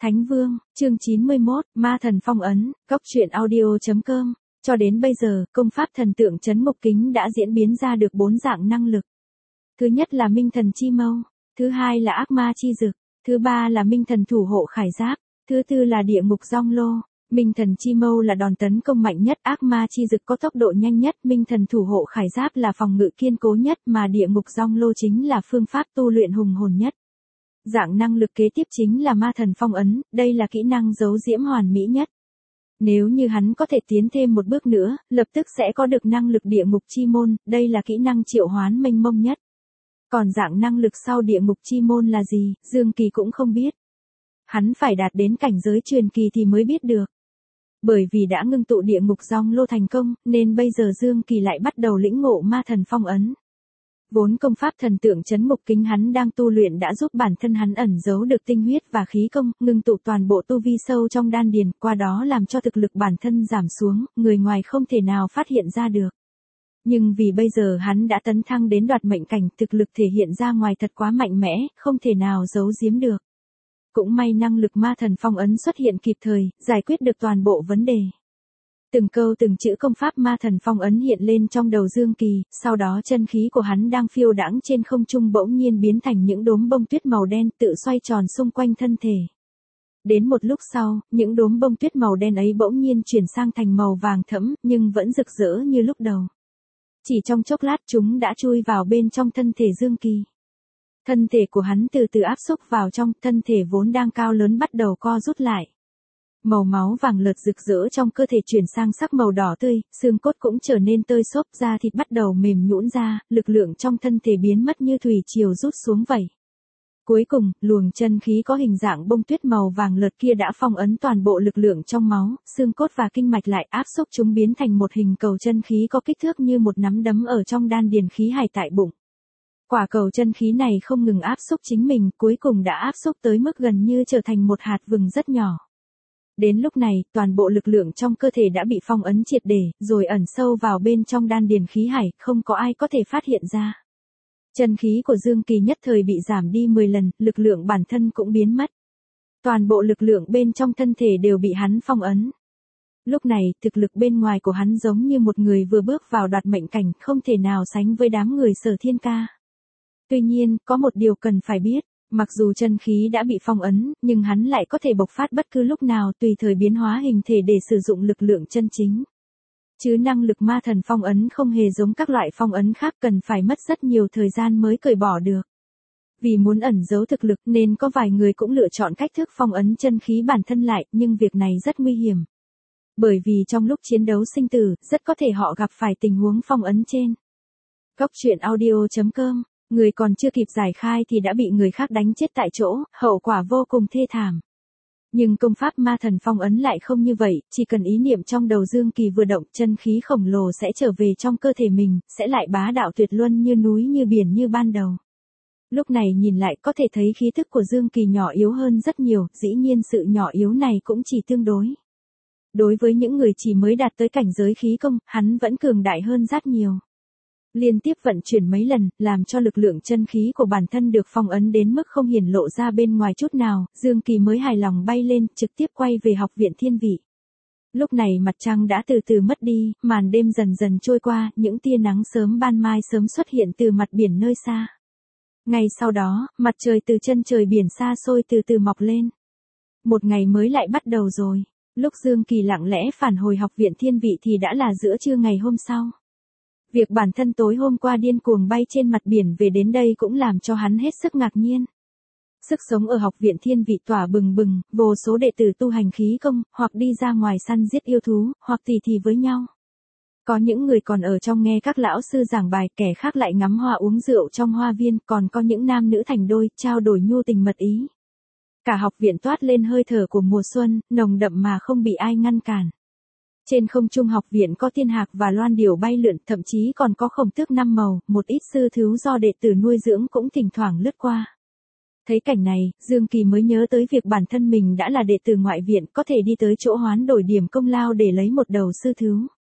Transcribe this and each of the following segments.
Thánh Vương, chương 91, Ma Thần Phong Ấn, Cốc truyện audio.com. Cho đến bây giờ, công pháp thần tượng trấn ngục kính đã diễn biến ra được 4 dạng năng lực. Thứ nhất là Minh Thần Chi Mâu, thứ hai là Ác Ma Chi Dực, thứ ba là Minh Thần Thủ Hộ Khải Giáp, thứ tư là Địa Ngục Giong Lô. Minh Thần Chi Mâu là đòn tấn công mạnh nhất, Ác Ma Chi Dực có tốc độ nhanh nhất, Minh Thần Thủ Hộ Khải Giáp là phòng ngự kiên cố nhất, mà Địa Ngục Giong Lô chính là phương pháp tu luyện hùng hồn nhất. Dạng năng lực kế tiếp chính là Ma Thần Phong Ấn, đây là kỹ năng giấu diễm hoàn mỹ nhất. Nếu như hắn có thể tiến thêm một bước nữa, lập tức sẽ có được năng lực Địa Ngục Chi Môn, đây là kỹ năng triệu hoán mênh mông nhất. Còn dạng năng lực sau Địa Ngục Chi Môn là gì, Dương Kỳ cũng không biết. Hắn phải đạt đến cảnh giới truyền kỳ thì mới biết được. Bởi vì đã ngưng tụ Địa Ngục Giong Lô thành công, nên bây giờ Dương Kỳ lại bắt đầu lĩnh ngộ Ma Thần Phong Ấn. Vốn công pháp thần tượng trấn ngục kính hắn đang tu luyện đã giúp bản thân hắn ẩn giấu được tinh huyết và khí công, ngưng tụ toàn bộ tu vi sâu trong đan điền, qua đó làm cho thực lực bản thân giảm xuống, người ngoài không thể nào phát hiện ra được. Nhưng vì bây giờ hắn đã tấn thăng đến đoạt mệnh cảnh, thực lực thể hiện ra ngoài thật quá mạnh mẽ, không thể nào giấu giếm được. Cũng may năng lực Ma Thần Phong Ấn xuất hiện kịp thời, giải quyết được toàn bộ vấn đề. Từng câu từng chữ công pháp Ma Thần Phong Ấn hiện lên trong đầu Dương Kỳ, sau đó chân khí của hắn đang phiêu đãng trên không trung bỗng nhiên biến thành những đốm bông tuyết màu đen tự xoay tròn xung quanh thân thể. Đến một lúc sau, những đốm bông tuyết màu đen ấy bỗng nhiên chuyển sang thành màu vàng thẫm, nhưng vẫn rực rỡ như lúc đầu. Chỉ trong chốc lát chúng đã chui vào bên trong thân thể Dương Kỳ. Thân thể của hắn từ từ áp xúc vào trong, thân thể vốn đang cao lớn bắt đầu co rút lại. Màu máu vàng lợt rực rỡ trong cơ thể chuyển sang sắc màu đỏ tươi, xương cốt cũng trở nên tơi xốp, da thịt bắt đầu mềm nhũn ra, lực lượng trong thân thể biến mất như thủy triều rút xuống vậy. Cuối cùng, luồng chân khí có hình dạng bông tuyết màu vàng lợt kia đã phong ấn toàn bộ lực lượng trong máu, xương cốt và kinh mạch lại áp xúc chúng biến thành một hình cầu chân khí có kích thước như một nắm đấm ở trong đan điền khí hải tại bụng. Quả cầu chân khí này không ngừng áp xúc chính mình, cuối cùng đã áp xúc tới mức gần như trở thành một hạt vừng rất nhỏ. Đến lúc này, toàn bộ lực lượng trong cơ thể đã bị phong ấn triệt để, rồi ẩn sâu vào bên trong đan điền khí hải, không có ai có thể phát hiện ra. Chân khí của Dương Kỳ nhất thời bị giảm đi 10 lần, lực lượng bản thân cũng biến mất. Toàn bộ lực lượng bên trong thân thể đều bị hắn phong ấn. Lúc này, thực lực bên ngoài của hắn giống như một người vừa bước vào đoạt mệnh cảnh, không thể nào sánh với đám người Sở Thiên Ca. Tuy nhiên, có một điều cần phải biết. Mặc dù chân khí đã bị phong ấn, nhưng hắn lại có thể bộc phát bất cứ lúc nào tùy thời biến hóa hình thể để sử dụng lực lượng chân chính. Chứ năng lực Ma Thần Phong Ấn không hề giống các loại phong ấn khác cần phải mất rất nhiều thời gian mới cởi bỏ được. Vì muốn ẩn giấu thực lực nên có vài người cũng lựa chọn cách thức phong ấn chân khí bản thân lại, nhưng việc này rất nguy hiểm. Bởi vì trong lúc chiến đấu sinh tử, rất có thể họ gặp phải tình huống phong ấn trên. Cốc truyện audio.com. Người còn chưa kịp giải khai thì đã bị người khác đánh chết tại chỗ, hậu quả vô cùng thê thảm. Nhưng công pháp Ma Thần Phong Ấn lại không như vậy, chỉ cần ý niệm trong đầu Dương Kỳ vừa động, chân khí khổng lồ sẽ trở về trong cơ thể mình, sẽ lại bá đạo tuyệt luân như núi như biển như ban đầu. Lúc này nhìn lại có thể thấy khí thức của Dương Kỳ nhỏ yếu hơn rất nhiều, dĩ nhiên sự nhỏ yếu này cũng chỉ tương đối. Đối với những người chỉ mới đạt tới cảnh giới khí công, hắn vẫn cường đại hơn rất nhiều. Liên tiếp vận chuyển mấy lần, làm cho lực lượng chân khí của bản thân được phong ấn đến mức không hiển lộ ra bên ngoài chút nào, Dương Kỳ mới hài lòng bay lên, trực tiếp quay về học viện thiên vị. Lúc này mặt trăng đã từ từ mất đi, màn đêm dần dần trôi qua, những tia nắng sớm ban mai sớm xuất hiện từ mặt biển nơi xa. Ngay sau đó, mặt trời từ chân trời biển xa xôi từ từ mọc lên. Một ngày mới lại bắt đầu rồi. Lúc Dương Kỳ lặng lẽ phản hồi học viện thiên vị thì đã là giữa trưa ngày hôm sau. Việc bản thân tối hôm qua điên cuồng bay trên mặt biển về đến đây cũng làm cho hắn hết sức ngạc nhiên. Sức sống ở học viện thiên vị tỏa bừng bừng, vô số đệ tử tu hành khí công, hoặc đi ra ngoài săn giết yêu thú, hoặc tỉ thí với nhau. Có những người còn ở trong nghe các lão sư giảng bài, kẻ khác lại ngắm hoa uống rượu trong hoa viên, còn có những nam nữ thành đôi, trao đổi nhu tình mật ý. Cả học viện toát lên hơi thở của mùa xuân, nồng đậm mà không bị ai ngăn cản. Trên không trung học viện có tiên hạc và loan điểu bay lượn, thậm chí còn có khổng tước 5 màu, một ít sư thú do đệ tử nuôi dưỡng cũng thỉnh thoảng lướt qua. Thấy cảnh này, Dương Kỳ mới nhớ tới việc bản thân mình đã là đệ tử ngoại viện, có thể đi tới chỗ hoán đổi điểm công lao để lấy một đầu sư thú.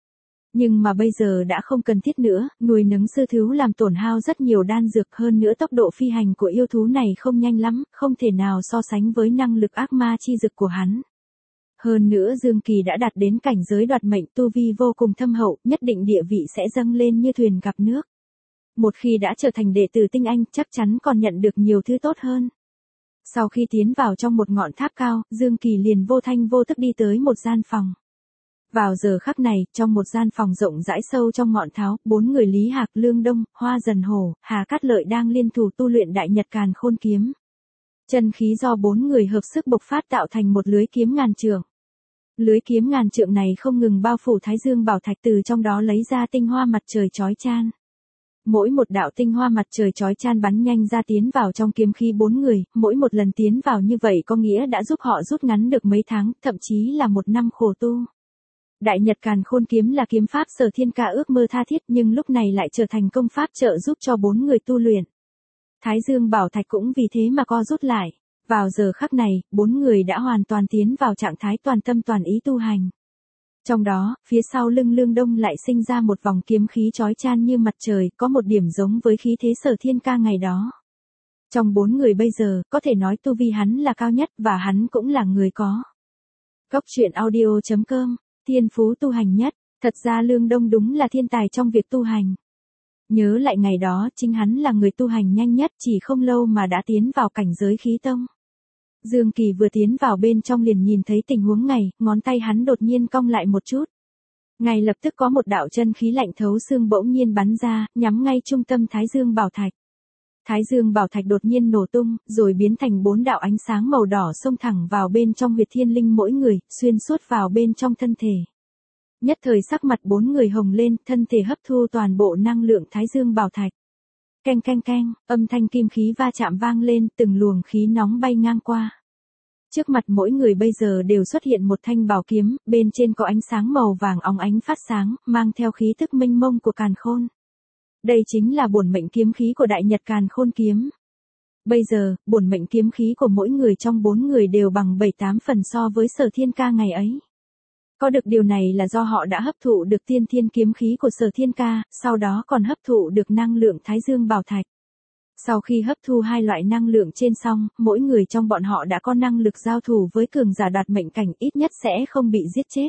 Nhưng mà bây giờ đã không cần thiết nữa, nuôi nấng sư thú làm tổn hao rất nhiều đan dược, hơn nữa tốc độ phi hành của yêu thú này không nhanh lắm, không thể nào so sánh với năng lực ác ma chi dực của hắn. Hơn nữa Dương Kỳ đã đạt đến cảnh giới đoạt mệnh, tu vi vô cùng thâm hậu, nhất định địa vị sẽ dâng lên như thuyền gặp nước. Một khi đã trở thành đệ tử tinh anh, chắc chắn còn nhận được nhiều thứ tốt hơn. Sau khi tiến vào trong một ngọn tháp cao, Dương Kỳ liền vô thanh vô tức đi tới một gian phòng. Vào giờ khắc này, trong một gian phòng rộng rãi sâu trong ngọn tháo, 4 người Lý Hạc, Lương Đông, Hoa Dần Hổ, Hà Cát Lợi đang liên thủ tu luyện Đại Nhật Càn Khôn Kiếm. Chân khí do 4 người hợp sức bộc phát tạo thành một lưới kiếm ngàn trượng. Lưới kiếm ngàn trượng này không ngừng bao phủ Thái Dương Bảo Thạch, từ trong đó lấy ra tinh hoa mặt trời chói chang. Mỗi một đạo tinh hoa mặt trời chói chang bắn nhanh ra tiến vào trong kiếm khí 4 người, mỗi một lần tiến vào như vậy có nghĩa đã giúp họ rút ngắn được mấy tháng, thậm chí là một năm khổ tu. Đại Nhật Càn Khôn Kiếm là kiếm pháp Sở Thiên Ca ước mơ tha thiết, nhưng lúc này lại trở thành công pháp trợ giúp cho 4 người tu luyện. Thái Dương Bảo Thạch cũng vì thế mà co rút lại. Vào giờ khắc này, 4 người đã hoàn toàn tiến vào trạng thái toàn tâm toàn ý tu hành. Trong đó, phía sau lưng Lương Đông lại sinh ra một vòng kiếm khí chói chang như mặt trời, có một điểm giống với khí thế Sở Thiên Ca ngày đó. Trong 4 người bây giờ, có thể nói tu vi hắn là cao nhất và hắn cũng là người có. Cốc truyện audio.com, thiên phú tu hành nhất, thật ra Lương Đông đúng là thiên tài trong việc tu hành. Nhớ lại ngày đó, chính hắn là người tu hành nhanh nhất, chỉ không lâu mà đã tiến vào cảnh giới khí tông. Dương Kỳ vừa tiến vào bên trong liền nhìn thấy tình huống này, ngón tay hắn đột nhiên cong lại một chút. Ngay lập tức có một đạo chân khí lạnh thấu xương bỗng nhiên bắn ra, nhắm ngay trung tâm Thái Dương Bảo Thạch. Thái Dương Bảo Thạch đột nhiên nổ tung, rồi biến thành 4 đạo ánh sáng màu đỏ xông thẳng vào bên trong huyệt thiên linh mỗi người, xuyên suốt vào bên trong thân thể. Nhất thời sắc mặt 4 người hồng lên, thân thể hấp thu toàn bộ năng lượng Thái Dương Bảo Thạch. Keng keng keng, âm thanh kim khí va chạm vang lên, từng luồng khí nóng bay ngang qua. Trước mặt mỗi người bây giờ đều xuất hiện một thanh bảo kiếm, bên trên có ánh sáng màu vàng óng ánh phát sáng, mang theo khí tức mênh mông của càn khôn. Đây chính là bổn mệnh kiếm khí của Đại Nhật Càn Khôn Kiếm. Bây giờ, bổn mệnh kiếm khí của mỗi người trong 4 người đều bằng 7-8 phần so với Sở Thiên Ca ngày ấy. Có được điều này là do họ đã hấp thụ được tiên thiên kiếm khí của Sở Thiên Ca, sau đó còn hấp thụ được năng lượng Thái Dương Bảo Thạch. Sau khi hấp thu hai loại năng lượng trên xong, mỗi người trong bọn họ đã có năng lực giao thủ với cường giả đoạt mệnh cảnh, ít nhất sẽ không bị giết chết.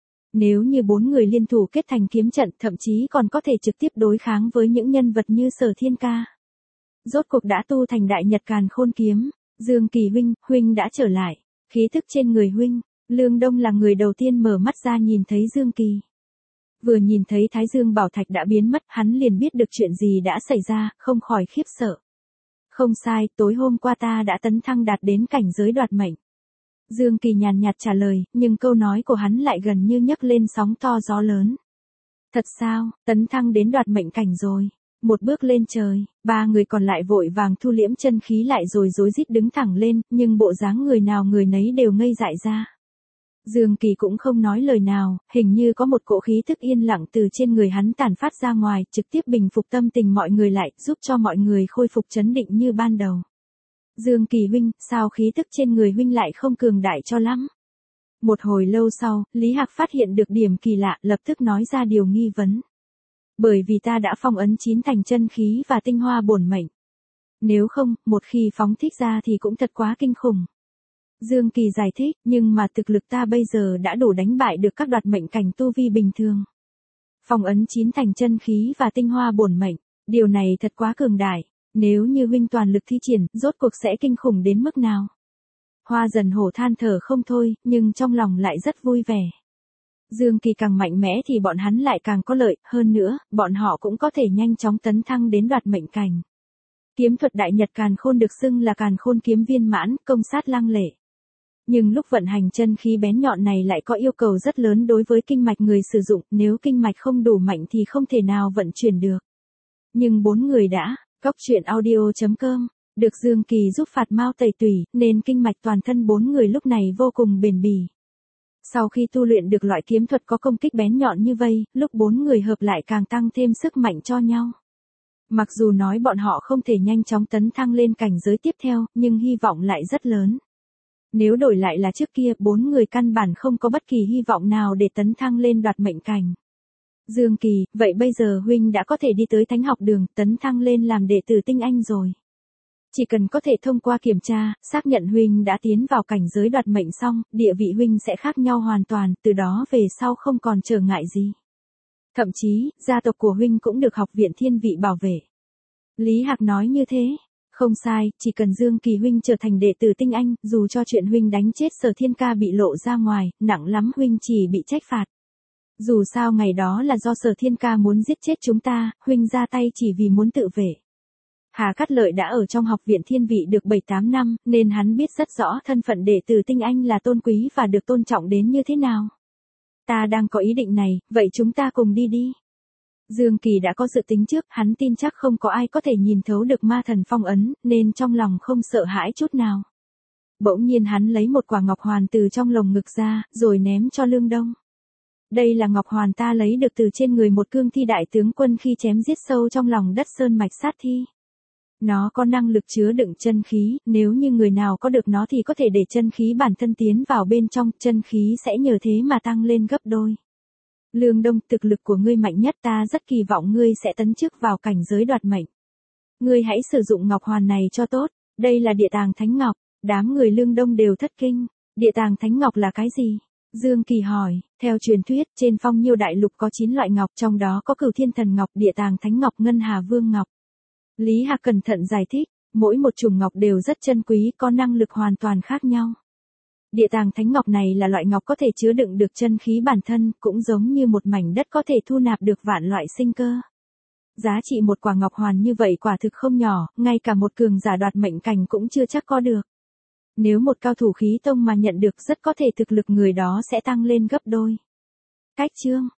Nếu như 4 người liên thủ kết thành kiếm trận, thậm chí còn có thể trực tiếp đối kháng với những nhân vật như Sở Thiên Ca. Rốt cuộc đã tu thành Đại Nhật Càn Khôn Kiếm. Dương Kỳ huynh đã trở lại. Khí thức trên người huynh. Lương Đông là người đầu tiên mở mắt ra nhìn thấy Dương Kỳ. Vừa nhìn thấy Thái Dương Bảo Thạch đã biến mất, hắn liền biết được chuyện gì đã xảy ra, không khỏi khiếp sợ. Không sai, tối hôm qua ta đã tấn thăng đạt đến cảnh giới đoạt mệnh. Dương Kỳ nhàn nhạt trả lời, nhưng câu nói của hắn lại gần như nhấc lên sóng to gió lớn. Thật sao, tấn thăng đến đoạt mệnh cảnh rồi. Một bước lên trời, 3 người còn lại vội vàng thu liễm chân khí lại rồi rối rít đứng thẳng lên, nhưng bộ dáng người nào người nấy đều ngây dại ra. Dương Kỳ cũng không nói lời nào, hình như có một cỗ khí thức yên lặng từ trên người hắn tản phát ra ngoài, trực tiếp bình phục tâm tình mọi người lại, giúp cho mọi người khôi phục trấn định như ban đầu. Dương Kỳ huynh, sao khí thức trên người huynh lại không cường đại cho lắm? Một hồi lâu sau, Lý Hạc phát hiện được điểm kỳ lạ, lập tức nói ra điều nghi vấn. Bởi vì ta đã phong ấn 9 thành chân khí và tinh hoa bổn mệnh. Nếu không, một khi phóng thích ra thì cũng thật quá kinh khủng. Dương Kỳ giải thích, nhưng mà thực lực ta bây giờ đã đủ đánh bại được các đoạt mệnh cảnh tu vi bình thường. Phong ấn 9 thành chân khí và tinh hoa bổn mệnh, điều này thật quá cường đại. Nếu như huynh toàn lực thi triển, rốt cuộc sẽ kinh khủng đến mức nào? Hoa Dần Hổ than thở không thôi, nhưng trong lòng lại rất vui vẻ. Dương Kỳ càng mạnh mẽ thì bọn hắn lại càng có lợi, hơn nữa, bọn họ cũng có thể nhanh chóng tấn thăng đến đoạt mệnh cảnh. Kiếm thuật Đại Nhật Càn Khôn được xưng là Càn Khôn kiếm viên mãn, công sát lăng lệ. Nhưng lúc vận hành chân khí bén nhọn này lại có yêu cầu rất lớn đối với kinh mạch người sử dụng, nếu kinh mạch không đủ mạnh thì không thể nào vận chuyển được. Nhưng 4 người đã, cốc truyện audio.com, được Dương Kỳ giúp phạt mao tẩy tủy, nên kinh mạch toàn thân 4 người lúc này vô cùng bền bỉ. Sau khi tu luyện được loại kiếm thuật có công kích bén nhọn như vây, lúc 4 người hợp lại càng tăng thêm sức mạnh cho nhau. Mặc dù nói bọn họ không thể nhanh chóng tấn thăng lên cảnh giới tiếp theo, nhưng hy vọng lại rất lớn. Nếu đổi lại là trước kia, 4 người căn bản không có bất kỳ hy vọng nào để tấn thăng lên đoạt mệnh cảnh. Dương Kỳ, vậy bây giờ huynh đã có thể đi tới thánh học đường, tấn thăng lên làm đệ tử tinh anh rồi. Chỉ cần có thể thông qua kiểm tra, xác nhận huynh đã tiến vào cảnh giới đoạt mệnh xong, địa vị huynh sẽ khác nhau hoàn toàn, từ đó về sau không còn trở ngại gì. Thậm chí, gia tộc của huynh cũng được học viện thiên vị bảo vệ. Lý Hạc nói như thế. Không sai, chỉ cần Dương Kỳ huynh trở thành đệ tử tinh anh, dù cho chuyện huynh đánh chết Sở Thiên Ca bị lộ ra ngoài, nặng lắm huynh chỉ bị trách phạt. Dù sao ngày đó là do Sở Thiên Ca muốn giết chết chúng ta, huynh ra tay chỉ vì muốn tự vệ. Hà Cát Lợi đã ở trong học viện thiên vị được 7-8 năm, nên hắn biết rất rõ thân phận đệ tử tinh anh là tôn quý và được tôn trọng đến như thế nào. Ta đang có ý định này, vậy chúng ta cùng đi đi. Dương Kỳ đã có dự tính trước, hắn tin chắc không có ai có thể nhìn thấu được ma thần phong ấn, nên trong lòng không sợ hãi chút nào. Bỗng nhiên hắn lấy một quả ngọc hoàn từ trong lồng ngực ra, rồi ném cho Lương Đông. Đây là ngọc hoàn ta lấy được từ trên người một cương thi đại tướng quân khi chém giết sâu trong lòng đất sơn mạch sát thi. Nó có năng lực chứa đựng chân khí, nếu như người nào có được nó thì có thể để chân khí bản thân tiến vào bên trong, chân khí sẽ nhờ thế mà tăng lên gấp đôi. Lương Đông, thực lực của ngươi mạnh nhất, ta rất kỳ vọng ngươi sẽ tấn chức vào cảnh giới đoạt mệnh. Ngươi hãy sử dụng ngọc hoàn này cho tốt, đây là địa tàng thánh ngọc, đám người Lương Đông đều thất kinh. Địa tàng thánh ngọc là cái gì? Dương Kỳ hỏi, theo truyền thuyết, trên Phong Nhiêu đại lục có 9 loại ngọc, trong đó có Cửu Thiên Thần Ngọc, Địa Tàng Thánh Ngọc, Ngân Hà Vương Ngọc. Lý Hạc cẩn thận giải thích, mỗi một chủng ngọc đều rất chân quý, có năng lực hoàn toàn khác nhau. Địa Tàng Thánh Ngọc này là loại ngọc có thể chứa đựng được chân khí bản thân, cũng giống như một mảnh đất có thể thu nạp được vạn loại sinh cơ. Giá trị một quả ngọc hoàn như vậy quả thực không nhỏ, ngay cả một cường giả đoạt mệnh cảnh cũng chưa chắc có được. Nếu một cao thủ khí tông mà nhận được, rất có thể thực lực người đó sẽ tăng lên gấp đôi. Cách chương